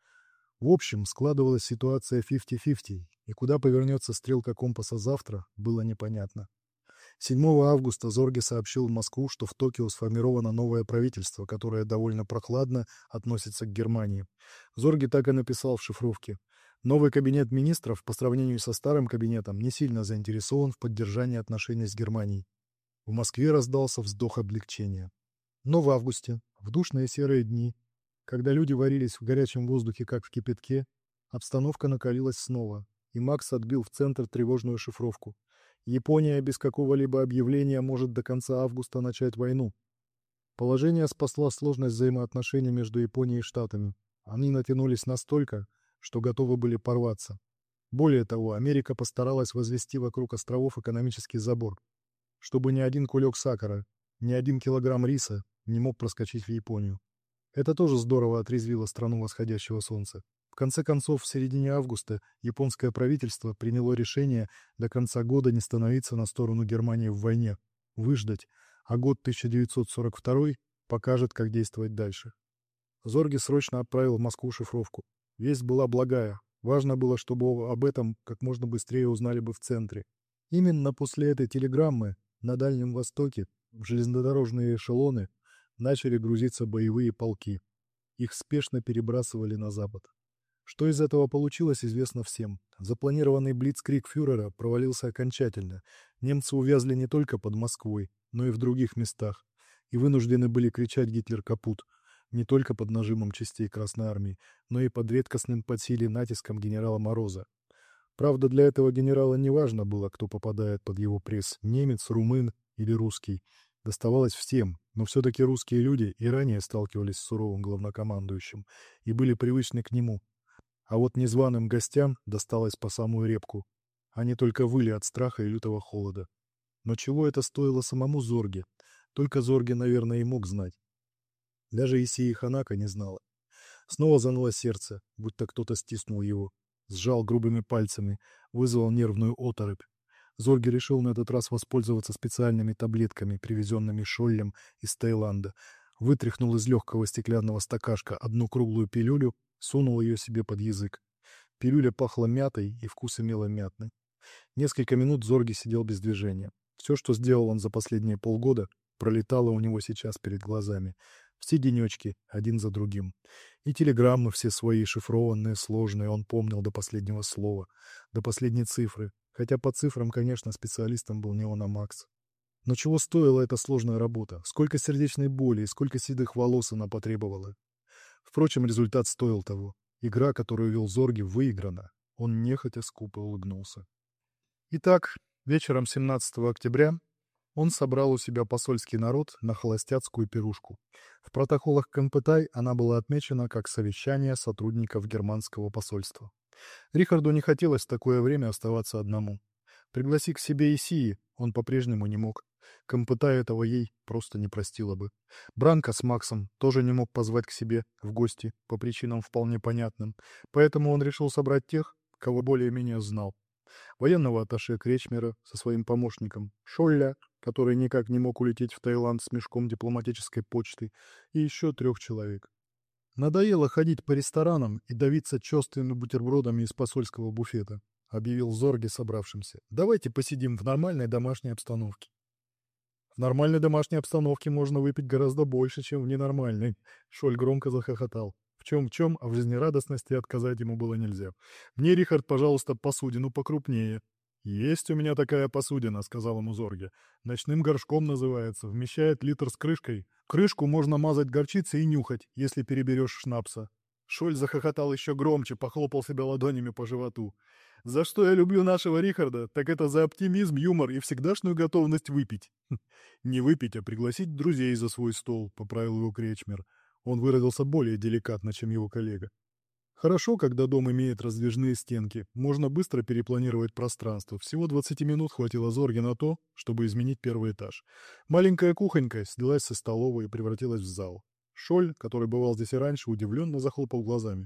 В общем, складывалась ситуация фифти-фифти, и куда повернется стрелка компаса завтра, было непонятно. седьмого августа Зорге сообщил в Москву, что в Токио сформировано новое правительство, которое довольно прохладно относится к Германии. Зорге так и написал в шифровке. Новый кабинет министров, по сравнению со старым кабинетом, не сильно заинтересован в поддержании отношений с Германией. В Москве раздался вздох облегчения. Но в августе, в душные серые дни, когда люди варились в горячем воздухе, как в кипятке, обстановка накалилась снова, и Макс отбил в центр тревожную шифровку. Япония без какого-либо объявления может до конца августа начать войну. Положение спасла сложность взаимоотношений между Японией и Штатами. Они натянулись настолько, что готовы были порваться. Более того, Америка постаралась возвести вокруг островов экономический забор, чтобы ни один кулек сахара, ни один килограмм риса не мог проскочить в Японию. Это тоже здорово отрезвило страну восходящего солнца. В конце концов, в середине августа японское правительство приняло решение до конца года не становиться на сторону Германии в войне, выждать, а год тысяча девятьсот сорок второй покажет, как действовать дальше. Зорге срочно отправил в Москву шифровку. Весть была благая. Важно было, чтобы об этом как можно быстрее узнали бы в центре. Именно после этой телеграммы на Дальнем Востоке в железнодорожные эшелоны начали грузиться боевые полки. Их спешно перебрасывали на запад. Что из этого получилось, известно всем. Запланированный блицкриг фюрера провалился окончательно. Немцы увязли не только под Москвой, но и в других местах, и вынуждены были кричать «Гитлер капут!» не только под нажимом частей Красной Армии, но и под редкостным под силе натиском генерала Мороза. Правда, для этого генерала не важно было, кто попадает под его пресс – немец, румын или русский. Доставалось всем, но все-таки русские люди и ранее сталкивались с суровым главнокомандующим и были привычны к нему. А вот незваным гостям досталось по самую репку. Они только выли от страха и лютого холода. Но чего это стоило самому Зорге? Только Зорге, наверное, и мог знать. Даже Исии Ханако не знала. Снова заныло сердце, будто кто-то стиснул его. Сжал грубыми пальцами, вызвал нервную оторопь. Зорге решил на этот раз воспользоваться специальными таблетками, привезенными Шоллем из Таиланда. Вытряхнул из легкого стеклянного стакашка одну круглую пилюлю, сунул ее себе под язык. Пилюля пахла мятой и вкус имела мятный. Несколько минут Зорге сидел без движения. Все, что сделал он за последние полгода, пролетало у него сейчас перед глазами. Все денечки, один за другим. И телеграммы все свои, шифрованные, сложные, он помнил до последнего слова, до последней цифры. Хотя по цифрам, конечно, специалистом был не он, а Макс. Но чего стоила эта сложная работа? Сколько сердечной боли и сколько седых волос она потребовала? Впрочем, результат стоил того. Игра, которую вел Зорге, выиграна. Он нехотя скупо улыбнулся. Итак, вечером семнадцатого октября он собрал у себя посольский народ на холостяцкую пирушку. В протоколах Компытай она была отмечена как совещание сотрудников германского посольства. Рихарду не хотелось в такое время оставаться одному. Пригласи к себе Исии он по-прежнему не мог. Компытай этого ей просто не простила бы. Бранко с Максом тоже не мог позвать к себе в гости по причинам вполне понятным, поэтому он решил собрать тех, кого более-менее знал. Военного атташе Кречмера со своим помощником, Шолля, который никак не мог улететь в Таиланд с мешком дипломатической почты, и еще трех человек. «Надоело ходить по ресторанам и давиться чёрствыми бутербродами из посольского буфета», — объявил Зорге собравшимся. «Давайте посидим в нормальной домашней обстановке». «В нормальной домашней обстановке можно выпить гораздо больше, чем в ненормальной», — Шоль громко захохотал. В чем-в чем, а в жизнерадостности отказать ему было нельзя. «Мне, Рихард, пожалуйста, посудину покрупнее». «Есть у меня такая посудина», — сказал ему Зорге. «Ночным горшком называется, вмещает литр с крышкой. Крышку можно мазать горчицей и нюхать, если переберешь шнапса». Шоль захохотал еще громче, похлопал себя ладонями по животу. «За что я люблю нашего Рихарда, так это за оптимизм, юмор и всегдашнюю готовность выпить». «Не выпить, а пригласить друзей за свой стол», — поправил его Кречмер. Он выразился более деликатно, чем его коллега. Хорошо, когда дом имеет раздвижные стенки. Можно быстро перепланировать пространство. Всего двадцати минут хватило Зорге на то, чтобы изменить первый этаж. Маленькая кухонька снялась со столовой и превратилась в зал. Шоль, который бывал здесь и раньше, удивленно захлопал глазами.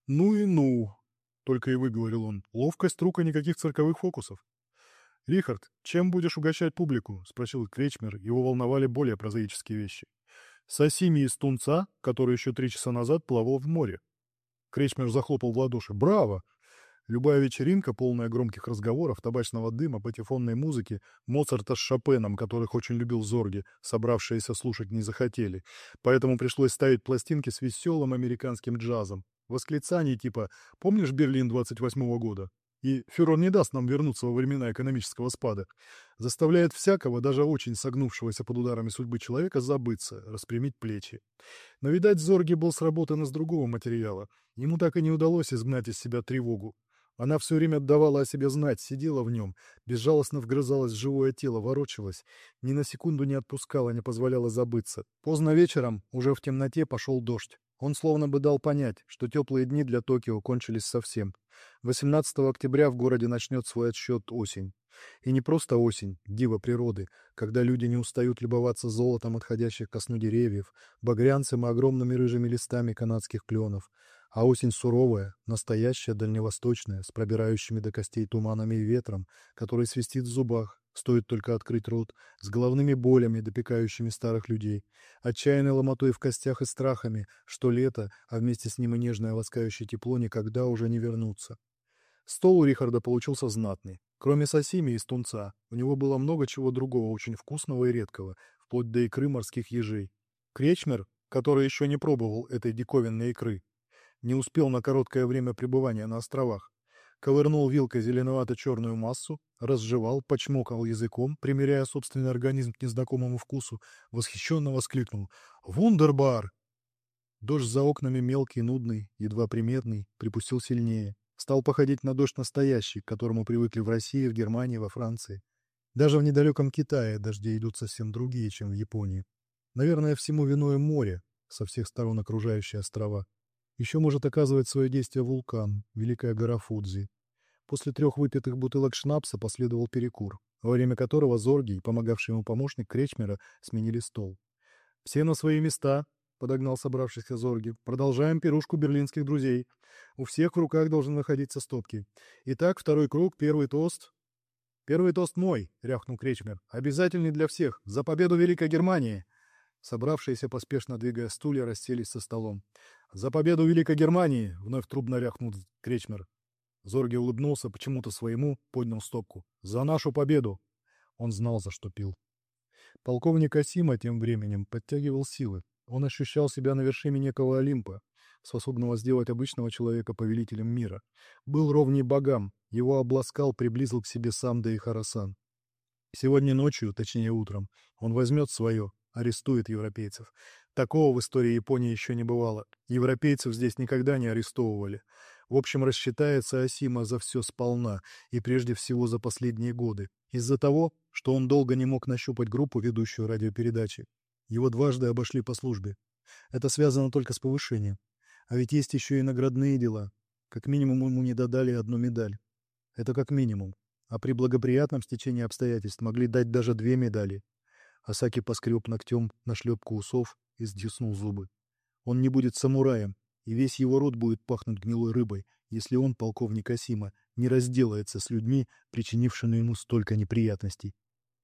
«Ну и ну!» — только и выговорил он. «Ловкость рук и никаких цирковых фокусов». «Рихард, чем будешь угощать публику?» — спросил Кречмер. Его волновали более прозаические вещи. «Сосими из тунца, который еще три часа назад плавал в море». Кречмер захлопал в ладоши. «Браво!» Любая вечеринка, полная громких разговоров, табачного дыма, патефонной музыки, Моцарта с Шопеном, которых очень любил Зорге, собравшиеся слушать не захотели. Поэтому пришлось ставить пластинки с веселым американским джазом. Восклицаний типа «Помнишь Берлин двадцать восьмого года?» И «Фюрер не даст нам вернуться во времена экономического спада». Заставляет всякого, даже очень согнувшегося под ударами судьбы человека, забыться, распрямить плечи. Но, видать, Зорге был сработан из другого материала. Ему так и не удалось изгнать из себя тревогу. Она все время давала о себе знать, сидела в нем, безжалостно вгрызалась в живое тело, ворочалась, ни на секунду не отпускала, не позволяла забыться. Поздно вечером, уже в темноте, пошел дождь. Он словно бы дал понять, что теплые дни для Токио кончились совсем. восемнадцатого октября в городе начнет свой отсчет осень. И не просто осень, диво природы, когда люди не устают любоваться золотом отходящих ко сну деревьев, багрянцем и огромными рыжими листами канадских кленов, а осень суровая, настоящая, дальневосточная, с пробирающими до костей туманами и ветром, который свистит в зубах, стоит только открыть рот, с головными болями, допекающими старых людей, отчаянной ломотой в костях и страхами, что лето, а вместе с ним и нежное ласкающее тепло никогда уже не вернутся. Стол у Рихарда получился знатный. Кроме сосими из тунца, у него было много чего другого, очень вкусного и редкого, вплоть до икры морских ежей. Кречмер, который еще не пробовал этой диковинной икры, не успел на короткое время пребывания на островах. Ковырнул вилкой зеленовато-черную массу, разжевал, почмокал языком, примеряя собственный организм к незнакомому вкусу, восхищенно воскликнул «Вундербар!». Дождь за окнами мелкий, нудный, едва приметный, припустил сильнее. Стал походить на дождь настоящий, к которому привыкли в России, в Германии, во Франции. Даже в недалеком Китае дожди идут совсем другие, чем в Японии. Наверное, всему виной море, со всех сторон окружающие острова. Еще может оказывать свое действие вулкан, великая гора Фудзи. После трех выпитых бутылок шнапса последовал перекур, во время которого Зоргий, помогавший ему помощник Кречмера, сменили стол. «Все на свои места», — подогнал собравшихся Зорги. «Продолжаем пирушку берлинских друзей. У всех в руках должен находиться стопки. Итак, второй круг, первый тост». «Первый тост мой», — рявкнул Кречмер. «Обязательный для всех. За победу Великой Германии!» Собравшиеся, поспешно двигая стулья, расселись со столом. «За победу Великой Германии!» — вновь трубно рявкнул Кречмер. Зорге улыбнулся почему-то своему, поднял стопку. «За нашу победу!» Он знал, за что пил. Полковник Асима тем временем подтягивал силы. Он ощущал себя на вершине некого Олимпа, способного сделать обычного человека повелителем мира. Был ровней богам, его обласкал, приблизил к себе сам Дэйхара-сан. Сегодня ночью, точнее утром, он возьмет свое, арестует европейцев. Такого в истории Японии еще не бывало. Европейцев здесь никогда не арестовывали. В общем, рассчитается Асима за все сполна, и прежде всего за последние годы. Из-за того, что он долго не мог нащупать группу, ведущую радиопередачи. Его дважды обошли по службе. Это связано только с повышением. А ведь есть еще и наградные дела. Как минимум ему не додали одну медаль. Это как минимум. А при благоприятном стечении обстоятельств могли дать даже две медали. Асаки поскреб ногтем на шлепку усов и сдюснул зубы. Он не будет самураем, и весь его род будет пахнуть гнилой рыбой, если он, полковник Асима, не разделается с людьми, причинившими ему столько неприятностей.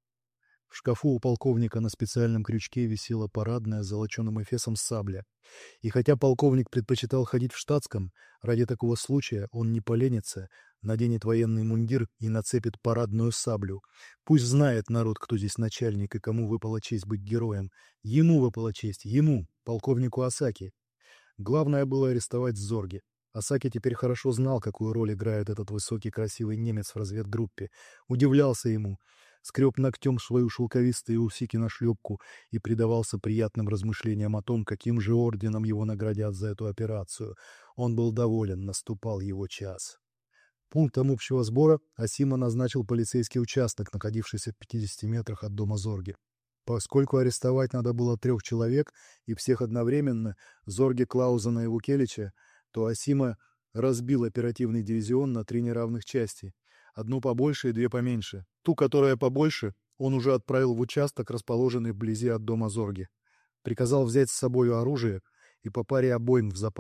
В шкафу у полковника на специальном крючке висела парадная с золоченым эфесом сабля. И хотя полковник предпочитал ходить в штатском, ради такого случая он не поленится, наденет военный мундир и нацепит парадную саблю. Пусть знает народ, кто здесь начальник и кому выпала честь быть героем. Ему выпала честь, ему, полковнику Асаки. Главное было арестовать Зорги. Асаки теперь хорошо знал, какую роль играет этот высокий красивый немец в разведгруппе. Удивлялся ему, скреб ногтем свою шелковистые усики на шлепку и предавался приятным размышлениям о том, каким же орденом его наградят за эту операцию. Он был доволен, наступал его час. Пунктом общего сбора Асима назначил полицейский участок, находившийся в пятидесяти метрах от дома Зорги. Поскольку арестовать надо было трех человек и всех одновременно, Зорги, Клаузена и Вукелича, то Асима разбил оперативный дивизион на три неравных части. Одну побольше и две поменьше. Ту, которая побольше, он уже отправил в участок, расположенный вблизи от дома Зорги. Приказал взять с собой оружие и по паре обоим в запас.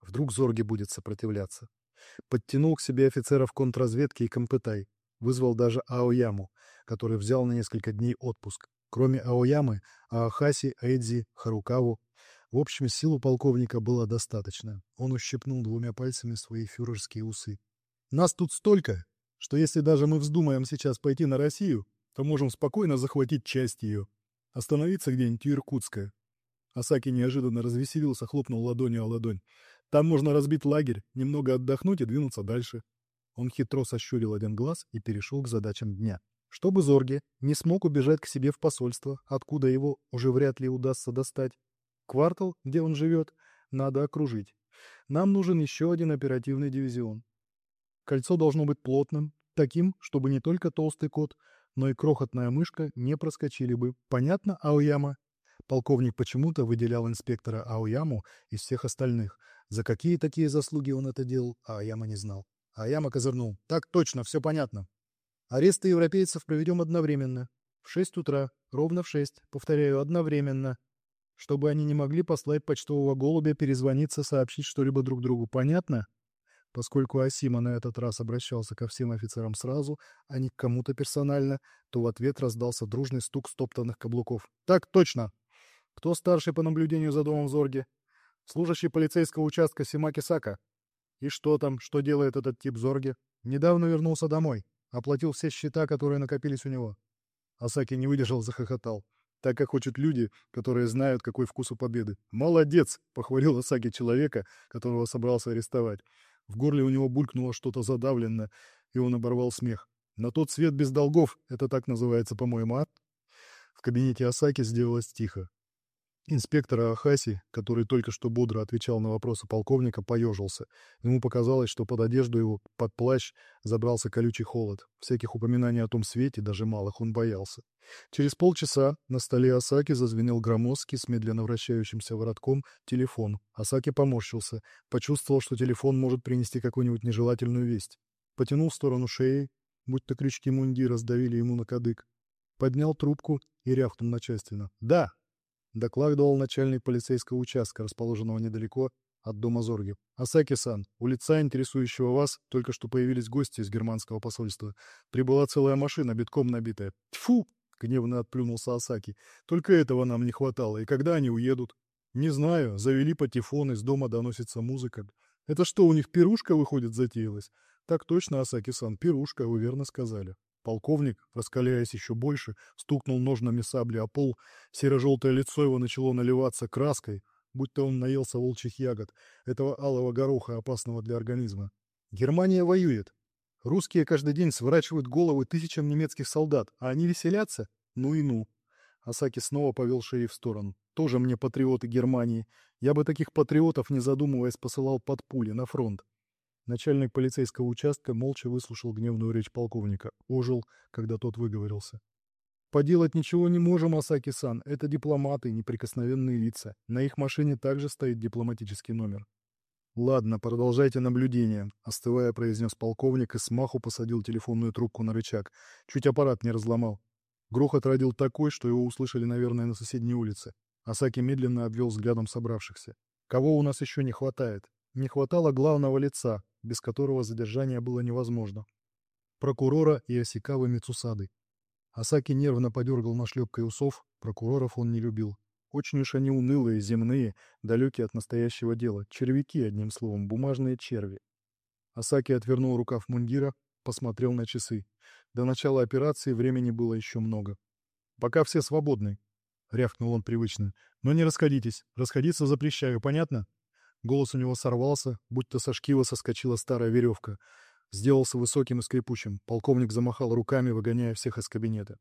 Вдруг Зорге будет сопротивляться. Подтянул к себе офицеров контрразведки и Кампытай. Вызвал даже Аояму, который взял на несколько дней отпуск. Кроме Аоямы, Аахаси, Эдзи, Харукаву. В общем, силу полковника было достаточно. Он ущипнул двумя пальцами свои фюрерские усы. «Нас тут столько, что если даже мы вздумаем сейчас пойти на Россию, то можем спокойно захватить часть ее. Остановиться где-нибудь у Иркутска». Асаки неожиданно развеселился, хлопнул ладонью о ладонь. «Там можно разбить лагерь, немного отдохнуть и двинуться дальше». Он хитро сощурил один глаз и перешел к задачам дня. Чтобы Зорге не смог убежать к себе в посольство, откуда его уже вряд ли удастся достать. Квартал, где он живет, надо окружить. Нам нужен еще один оперативный дивизион. Кольцо должно быть плотным, таким, чтобы не только толстый кот, но и крохотная мышка не проскочили бы. Понятно, Аояма? Полковник почему-то выделял инспектора Аояму из всех остальных. За какие такие заслуги он это делал, Аояма не знал. Аояма козырнул. «Так точно, все понятно. Аресты европейцев проведем одновременно. В шесть утра, ровно в шесть, повторяю, одновременно. Чтобы они не могли послать почтового голубя, перезвониться, сообщить что-либо друг другу. Понятно?» Поскольку Асима на этот раз обращался ко всем офицерам сразу, а не к кому-то персонально, то в ответ раздался дружный стук стоптанных каблуков. «Так точно! Кто старший по наблюдению за домом Зорге?» «Служащий полицейского участка Симаки Сака». «И что там? Что делает этот тип Зорге?» «Недавно вернулся домой. Оплатил все счета, которые накопились у него». Асаки не выдержал, захохотал. Так как хотят люди, которые знают, какой вкус у победы. «Молодец!» — похвалил Асаки человека, которого собрался арестовать. В горле у него булькнуло что-то задавленное, и он оборвал смех. «На тот свет без долгов» — это так называется, по-моему, а? В кабинете Асаки сделалось тихо. Инспектор Аахаси, который только что бодро отвечал на вопросы полковника, поежился. Ему показалось, что под одежду его, под плащ, забрался колючий холод. Всяких упоминаний о том свете, даже малых, он боялся. Через полчаса на столе Асаки зазвенел громоздкий с медленно вращающимся воротком телефон. Асаки поморщился, почувствовал, что телефон может принести какую-нибудь нежелательную весть. Потянул в сторону шеи, будто крючки мундира сдавили ему на кадык. Поднял трубку и рявкнул начальственно. «Да!» Докладывал начальник полицейского участка, расположенного недалеко от дома Зорги. «Асаки-сан, у лица, интересующего вас, только что появились гости из германского посольства. Прибыла целая машина, битком набитая». «Тьфу!» — гневно отплюнулся Асаки. «Только этого нам не хватало. И когда они уедут?» «Не знаю. Завели патефон, из дома доносится музыка». «Это что, у них пирушка, выходит, затеялась?» «Так точно, Асаки-сан, пирушка, вы верно сказали». Полковник, раскаляясь еще больше, стукнул ножнами сабли о пол. Серо-желтое лицо его начало наливаться краской, будто он наелся волчьих ягод, этого алого гороха, опасного для организма. Германия воюет. Русские каждый день сворачивают головы тысячам немецких солдат, а они веселятся? Ну и ну. Асаки снова повел шеей в сторону. Тоже мне патриоты Германии. Я бы таких патриотов, не задумываясь, посылал под пули на фронт. Начальник полицейского участка молча выслушал гневную речь полковника, ожил, когда тот выговорился. «Поделать ничего не можем, Асаки-сан. Это дипломаты, неприкосновенные лица. На их машине также стоит дипломатический номер». «Ладно, продолжайте наблюдение», — остывая, произнес полковник и смаху посадил телефонную трубку на рычаг. Чуть аппарат не разломал. Грохот родил такой, что его услышали, наверное, на соседней улице. Асаки медленно обвел взглядом собравшихся. «Кого у нас еще не хватает?» Не хватало главного лица, без которого задержание было невозможно. Прокурора Иосикавы Мицусады. Асаки нервно подергал нашлепкой усов, прокуроров он не любил. Очень уж они унылые, земные, далекие от настоящего дела. Червяки, одним словом, бумажные черви. Асаки отвернул рукав мундира, посмотрел на часы. До начала операции времени было еще много. «Пока все свободны», — рявкнул он привычно. «Но не расходитесь. Расходиться запрещаю, понятно?» Голос у него сорвался, будто со шкива соскочила старая веревка. Сделался высоким и скрипучим. Полковник замахал руками, выгоняя всех из кабинета.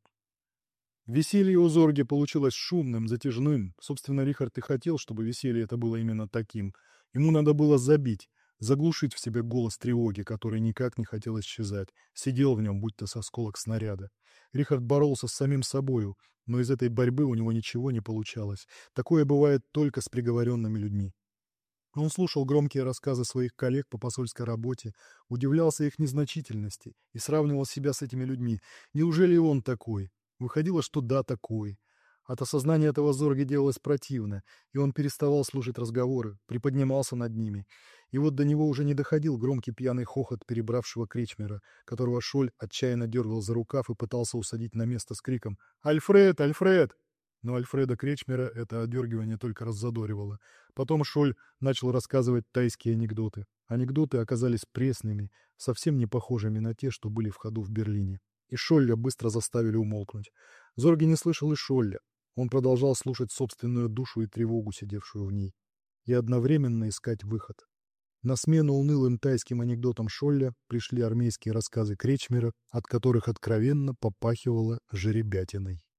Веселье у Зорги получилось шумным, затяжным. Собственно, Рихард и хотел, чтобы веселье это было именно таким. Ему надо было забить, заглушить в себе голос тревоги, который никак не хотел исчезать. Сидел в нем, будто с осколок снаряда. Рихард боролся с самим собою, но из этой борьбы у него ничего не получалось. Такое бывает только с приговоренными людьми. Он слушал громкие рассказы своих коллег по посольской работе, удивлялся их незначительности и сравнивал себя с этими людьми. Неужели он такой? Выходило, что да, такой. От осознания этого Зорге делалось противно, и он переставал слушать разговоры, приподнимался над ними. И вот до него уже не доходил громкий пьяный хохот перебравшего кречмера, которого Шоль отчаянно дергал за рукав и пытался усадить на место с криком «Альфред! Альфред!». Но Альфреда Кречмера это одергивание только раззадоривало. Потом Шоль начал рассказывать тайские анекдоты. Анекдоты оказались пресными, совсем не похожими на те, что были в ходу в Берлине. И Шолля быстро заставили умолкнуть. Зорге не слышал и Шолля. Он продолжал слушать собственную душу и тревогу, сидевшую в ней, и одновременно искать выход. На смену унылым тайским анекдотам Шолля пришли армейские рассказы Кречмера, от которых откровенно попахивало жеребятиной.